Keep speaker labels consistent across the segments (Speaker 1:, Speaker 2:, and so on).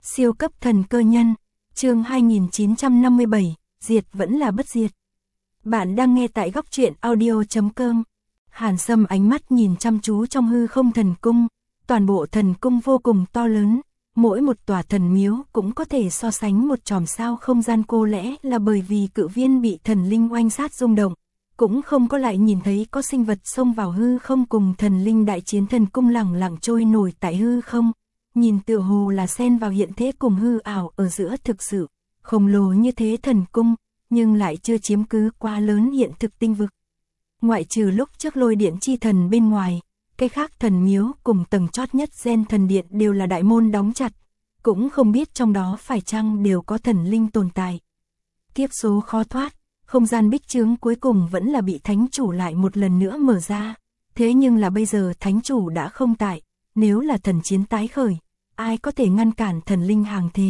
Speaker 1: Siêu cấp thần cơ nhân, chương 2957, diệt vẫn là bất diệt. Bạn đang nghe tại góc truyện audio.com. Hàn Sâm ánh mắt nhìn chăm chú trong hư không thần cung, toàn bộ thần cung vô cùng to lớn, mỗi một tòa thần miếu cũng có thể so sánh một chòm sao không gian, cô lẽ là bởi vì cự viên bị thần linh oanh sát rung động, cũng không có lại nhìn thấy có sinh vật xông vào hư không cùng thần linh đại chiến. Thần cung lẳng lặng trôi nổi tại hư không, nhìn tựa hồ là xen vào hiện thế cùng hư ảo ở giữa. Thực sự khổng lồ như thế thần cung, nhưng lại chưa chiếm cứ quá lớn hiện thực tinh vực. Ngoại trừ lúc trước lôi điện chi thần bên ngoài, cái khác thần miếu cùng tầng chót nhất gen thần điện đều là đại môn đóng chặt, cũng không biết trong đó phải chăng đều có thần linh tồn tại. Kiếp số khó thoát, không gian bích chướng cuối cùng vẫn là bị thánh chủ lại một lần nữa mở ra, thế nhưng là bây giờ thánh chủ đã không tại, nếu là thần chiến tái khởi, ai có thể ngăn cản thần linh hàng thế?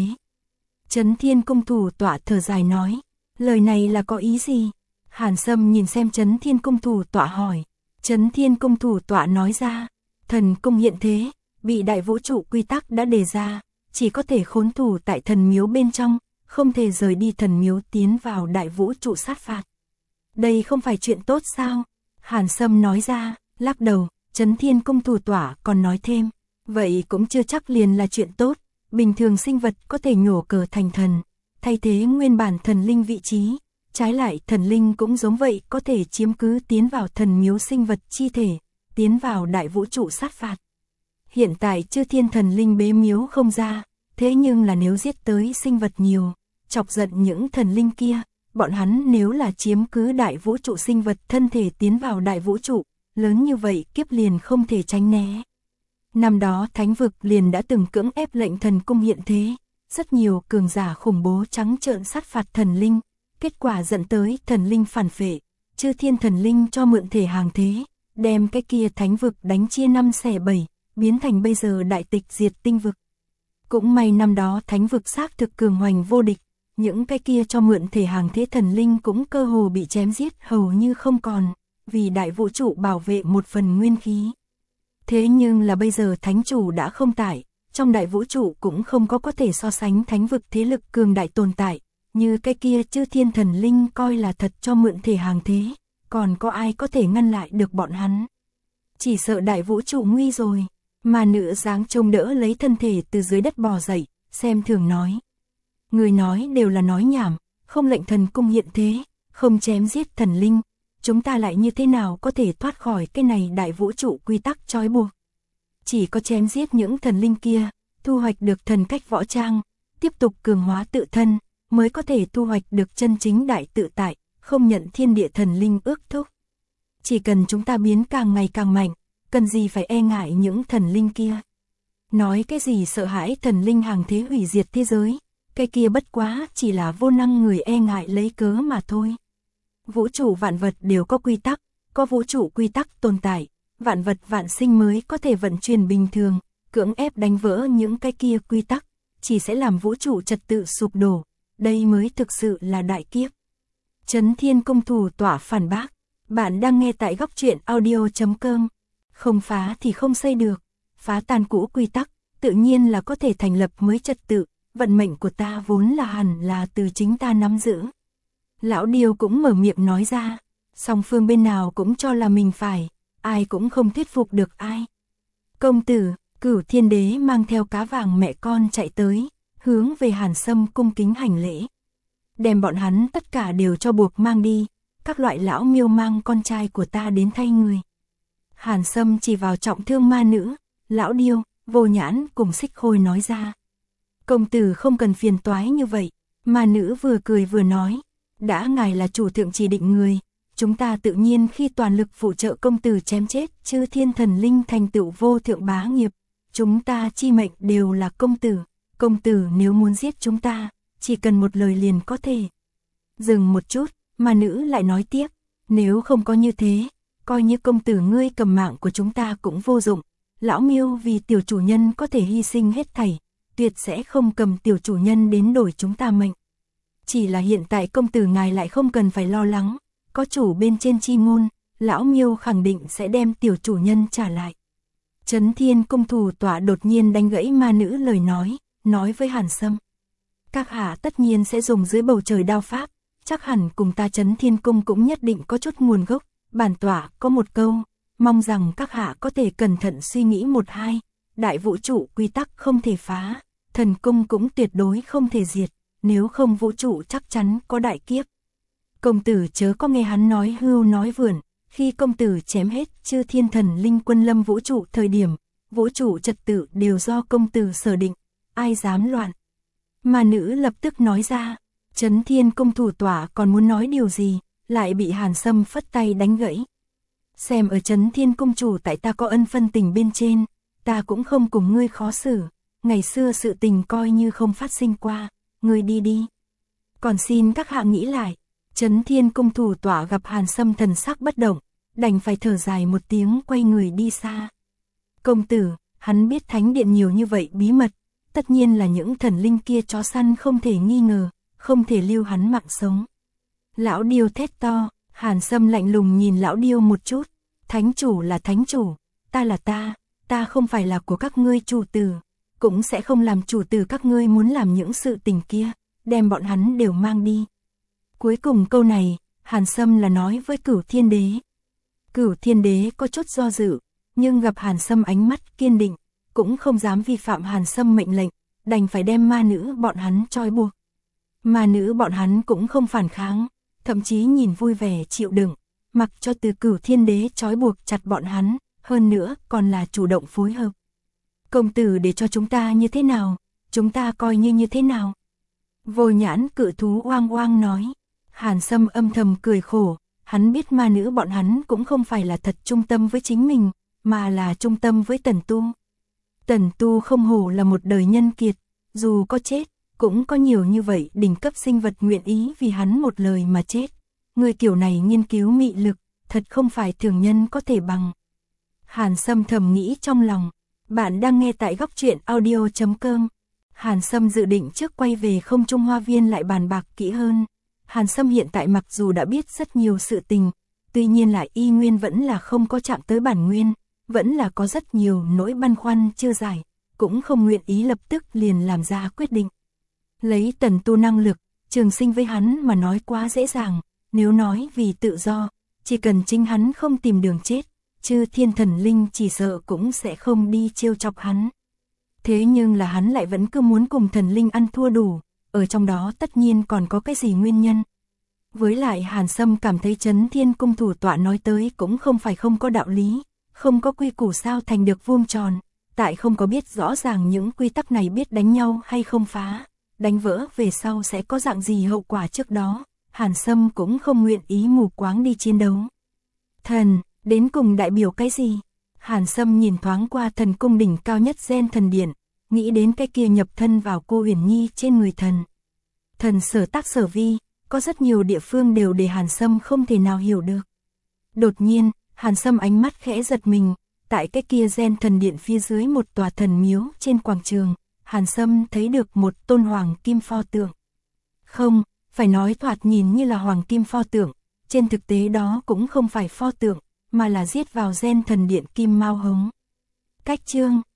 Speaker 1: Chấn Thiên Cung thủ tọa thở dài nói, lời này là có ý gì? Hàn Sâm nhìn xem Chấn Thiên Cung thủ tọa hỏi. Chấn Thiên Cung thủ tọa nói ra, thần cung hiện thế, bị đại vũ trụ quy tắc đã đề ra, chỉ có thể khốn thủ tại thần miếu bên trong, không thể rời đi thần miếu tiến vào đại vũ trụ sát phạt. Đây không phải chuyện tốt sao? Hàn Sâm nói ra, lắc đầu. Chấn Thiên Cung thủ tọa còn nói thêm, vậy cũng chưa chắc liền là chuyện tốt, bình thường sinh vật có thể nhổ cờ thành thần, thay thế nguyên bản thần linh vị trí, trái lại thần linh cũng giống vậy, có thể chiếm cứ tiến vào thần miếu sinh vật chi thể, tiến vào đại vũ trụ sát phạt. Hiện tại chư thiên thần linh bế miếu không ra, thế nhưng là nếu giết tới sinh vật nhiều, chọc giận những thần linh kia, bọn hắn nếu là chiếm cứ đại vũ trụ sinh vật thân thể tiến vào đại vũ trụ, lớn như vậy kiếp liền không thể tránh né. Năm đó thánh vực liền đã từng cưỡng ép lệnh thần cung hiện thế, rất nhiều cường giả khủng bố trắng trợn sát phạt thần linh, kết quả dẫn tới thần linh phản phệ, chư thiên thần linh cho mượn thể hàng thế, đem cái kia thánh vực đánh chia 5 xẻ 7, biến thành bây giờ đại tịch diệt tinh vực. Cũng may năm đó thánh vực xác thực cường hoành vô địch, những cái kia cho mượn thể hàng thế thần linh cũng cơ hồ bị chém giết hầu như không còn, vì đại vũ trụ bảo vệ một phần nguyên khí. Thế nhưng là bây giờ thánh chủ đã không tại, trong đại vũ trụ cũng không có thể so sánh thánh vực thế lực cường đại tồn tại, như cái kia chư thiên thần linh coi là thật cho mượn thể hàng thế, còn có ai có thể ngăn lại được bọn hắn? Chỉ sợ đại vũ trụ nguy rồi. Mà nữ dáng trông đỡ lấy thân thể từ dưới đất bò dậy, xem thường nói. Người nói đều là nói nhảm, không lệnh thần cung hiện thế, không chém giết thần linh, chúng ta lại như thế nào có thể thoát khỏi cái này đại vũ trụ quy tắc trói buộc? Chỉ có chém giết những thần linh kia, thu hoạch được thần cách võ trang, tiếp tục cường hóa tự thân, mới có thể thu hoạch được chân chính đại tự tại, không nhận thiên địa thần linh ước thúc. Chỉ cần chúng ta biến càng ngày càng mạnh, cần gì phải e ngại những thần linh kia? Nói cái gì sợ hãi thần linh hàng thế hủy diệt thế giới, cái kia bất quá chỉ là vô năng người e ngại lấy cớ mà thôi. Vũ trụ vạn vật đều có quy tắc, có vũ trụ quy tắc tồn tại, vạn vật vạn sinh mới có thể vận chuyển bình thường, cưỡng ép đánh vỡ những cái kia quy tắc, chỉ sẽ làm vũ trụ trật tự sụp đổ, đây mới thực sự là đại kiếp. Chấn Thiên Cung thủ tọa phản bác, bạn đang nghe tại góc truyện audio.com. Không phá thì không xây được, phá tan cũ quy tắc, tự nhiên là có thể thành lập mới trật tự, vận mệnh của ta vốn là hẳn là từ chính ta nắm giữ. Lão Điêu cũng mở miệng nói ra, song phương bên nào cũng cho là mình phải, ai cũng không thuyết phục được ai. Công tử, Cửu Thiên Đế mang theo cá vàng mẹ con chạy tới, hướng về Hàn Sâm cung kính hành lễ. Đem bọn hắn tất cả đều cho buộc mang đi, các loại lão miêu mang con trai của ta đến thay người. Hàn Sâm chỉ vào trọng thương ma nữ, Lão Điêu, Vô Nhãn cùng Xích Khôi nói ra. Công tử không cần phiền toái như vậy, ma nữ vừa cười vừa nói, đã ngài là chủ thượng chỉ định người, chúng ta tự nhiên khi toàn lực phụ trợ công tử chém chết chư thiên thần linh thành tựu vô thượng bá nghiệp, chúng ta chi mệnh đều là công tử nếu muốn giết chúng ta, chỉ cần một lời liền có thể. Dừng một chút, ma nữ lại nói tiếp, nếu không có như thế, coi như công tử ngươi cầm mạng của chúng ta cũng vô dụng, lão miêu vì tiểu chủ nhân có thể hy sinh hết thảy, tuyệt sẽ không cầm tiểu chủ nhân đến đổi chúng ta mệnh. Chỉ là hiện tại công tử ngài lại không cần phải lo lắng, có chủ bên trên chi ngôn, lão miêu khẳng định sẽ đem tiểu chủ nhân trả lại. Chấn Thiên Cung thủ tọa đột nhiên đánh gãy ma nữ lời nói, nói với Hàn Sâm. Các hạ tất nhiên sẽ dùng dưới bầu trời đao pháp, chắc hẳn cùng ta Chấn Thiên Cung cũng nhất định có chút nguồn gốc, bản tọa có một câu, mong rằng các hạ có thể cẩn thận suy nghĩ một hai, đại vũ trụ quy tắc không thể phá, thần cung cũng tuyệt đối không thể diệt, nếu không vũ trụ chắc chắn có đại kiếp. Công tử chớ có nghe hắn nói hưu nói vượn, khi công tử chém hết chư thiên thần linh quân lâm vũ trụ thời điểm, vũ trụ trật tự đều do công tử sở định, ai dám loạn. Mà nữ lập tức nói ra, Chấn Thiên Cung thủ tọa còn muốn nói điều gì, lại bị Hàn Sâm phất tay đánh gãy. Xem ở Chấn Thiên Cung chủ tại ta có ân phân tình bên trên, ta cũng không cùng ngươi khó xử, ngày xưa sự tình coi như không phát sinh qua, ngươi đi đi. Còn xin các hạ nghĩ lại, Chấn Thiên Cung thủ tọa gặp Hàn Sâm thần sắc bất động, đành phải thở dài một tiếng quay người đi xa. Công tử, hắn biết thánh điện nhiều như vậy bí mật, tất nhiên là những thần linh kia chó săn không thể nghi ngờ, không thể lưu hắn mạng sống. Lão điêu thét to, Hàn Sâm lạnh lùng nhìn lão điêu một chút, thánh chủ là thánh chủ, ta là ta không phải là của các ngươi chủ tử, cũng sẽ không làm chủ tử các ngươi muốn làm những sự tình kia, đem bọn hắn đều mang đi. Cuối cùng câu này, Hàn Sâm là nói với Cửu Thiên Đế. Cửu Thiên Đế có chút do dự, nhưng gặp Hàn Sâm ánh mắt kiên định, cũng không dám vi phạm Hàn Sâm mệnh lệnh, đành phải đem ma nữ bọn hắn trói buộc. Ma nữ bọn hắn cũng không phản kháng, thậm chí nhìn vui vẻ chịu đựng, mặc cho từ Cửu Thiên Đế trói buộc chặt bọn hắn, hơn nữa còn là chủ động phối hợp. Công tử để cho chúng ta như thế nào, chúng ta coi như thế nào. Vô nhãn cự thú oang oang nói. Hàn Sâm âm thầm cười khổ, hắn biết ma nữ bọn hắn cũng không phải là thật trung tâm với chính mình, mà là trung tâm với Tần Tu. Tần Tu không hổ là một đời nhân kiệt, dù có chết, cũng có nhiều như vậy đỉnh cấp sinh vật nguyện ý vì hắn một lời mà chết. Người kiểu này nghiên cứu mị lực, thật không phải thường nhân có thể bằng. Hàn Sâm thầm nghĩ trong lòng, bạn đang nghe tại góc truyện audio.com. Hàn Sâm dự định trước quay về Không Trung Hoa Viên lại bàn bạc kỹ hơn. Hàn Sâm hiện tại mặc dù đã biết rất nhiều sự tình, tuy nhiên lại y nguyên vẫn là không có chạm tới bản nguyên, vẫn là có rất nhiều nỗi băn khoăn chưa giải, cũng không nguyện ý lập tức liền làm ra quyết định. Lấy Tần Tu năng lực, trường sinh với hắn mà nói quá dễ dàng, nếu nói vì tự do, chỉ cần chính hắn không tìm đường chết, chư thiên thần linh chỉ sợ cũng sẽ không đi trêu chọc hắn. Thế nhưng là hắn lại vẫn cứ muốn cùng thần linh ăn thua đủ, ở trong đó tất nhiên còn có cái gì nguyên nhân. Với lại Hàn Sâm cảm thấy Chấn Thiên Cung thủ tọa nói tới cũng không phải không có đạo lý, không có quy củ sao thành được vuông tròn, tại không có biết rõ ràng những quy tắc này biết đánh nhau hay không phá, đánh vỡ về sau sẽ có dạng gì hậu quả trước đó, Hàn Sâm cũng không nguyện ý mù quáng đi chiến đấu. Thần, đến cùng đại biểu cái gì? Hàn Sâm nhìn thoáng qua thần cung đỉnh cao nhất Gen Thần Điện, nghĩ đến cái kia nhập thân vào cô Huyền Nhi trên người thần. Thần sở tác sở vi, có rất nhiều địa phương đều để Hàn Sâm không thể nào hiểu được. Đột nhiên, Hàn Sâm ánh mắt khẽ giật mình, tại cái kia Gen Thần Điện phía dưới một tòa thần miếu trên quảng trường, Hàn Sâm thấy được một tôn hoàng kim pho tượng. Không, phải nói thoạt nhìn như là hoàng kim pho tượng, trên thực tế đó cũng không phải pho tượng, mà là giết vào Gen Thần Điện kim mao hống. Cách chương